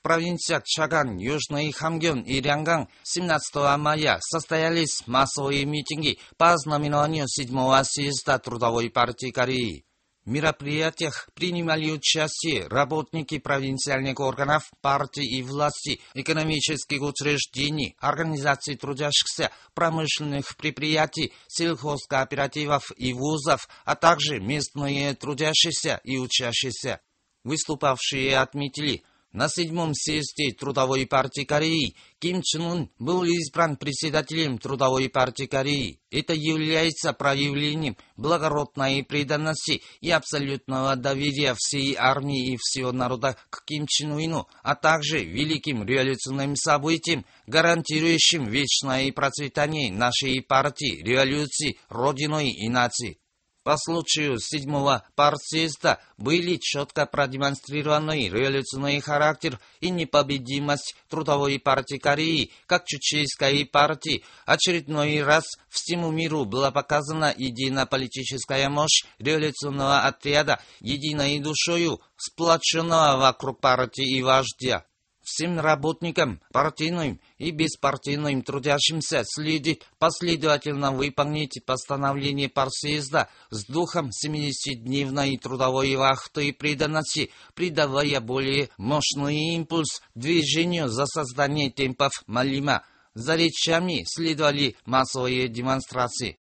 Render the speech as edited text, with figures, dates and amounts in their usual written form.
провинциях Чаган, Южный Хамгён и Лянган 17 мая состоялись массовые митинги по знаменованию 7-го съезда Трудовой партии Кореи. В мероприятиях принимали участие работники провинциальных органов, партий и власти, экономических учреждений, организаций трудящихся, промышленных предприятий, сельхозкооперативов и вузов, а также местные трудящиеся и учащиеся. Выступавшие отметили, на 7-м съезде Трудовой партии Кореи Ким Чен Ын был избран председателем Трудовой партии Кореи. Это является проявлением благородной преданности и абсолютного доверия всей армии и всего народа к Ким Чен Ыну, а также великим революционным событием, гарантирующим вечное процветание нашей партии, революции, Родиной и нации. По случаю 7-го партсъезда были четко продемонстрированы революционный характер и непобедимость Трудовой партии Кореи как чеченской партии. Очередной раз всему миру была показана идейно-политическая мощь революционного отряда, единой душою, сплоченного вокруг партии и вождя. Всем работникам, партийным и беспартийным трудящимся следует последовательно выполнить постановление партсъезда с духом 70-дневной трудовой вахты и преданности, придавая более мощный импульс движению за создание темпов Малима. За речами следовали массовые демонстрации.